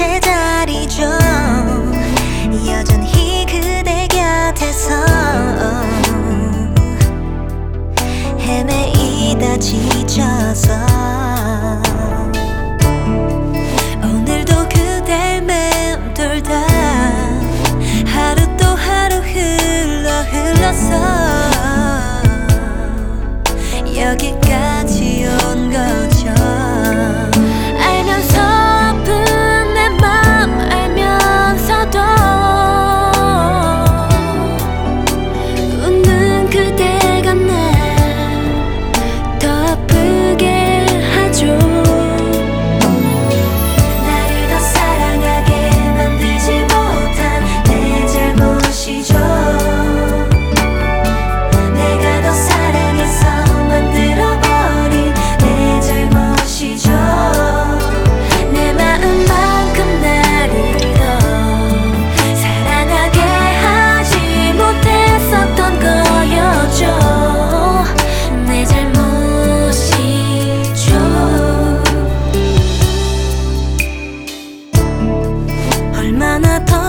제자리죠. 여전히 그대 곁에서 헤매이다 지쳐서 오늘도 그댈 맴돌다 하루 또 하루 흘러서 여기까지 온 거죠. 알면서 아픈 내 맘 알면서도 웃는 그대가 날 더 아프게 하죠. 나를 더 사랑하게 만들지 못한 내 잘못이죠. 내가 더 사랑해서 만들어버린 내 잘못이죠. 내 마음만큼 나를 더 사랑하게 하지 못했었던 거였죠. 내 잘못이죠. 얼마나 더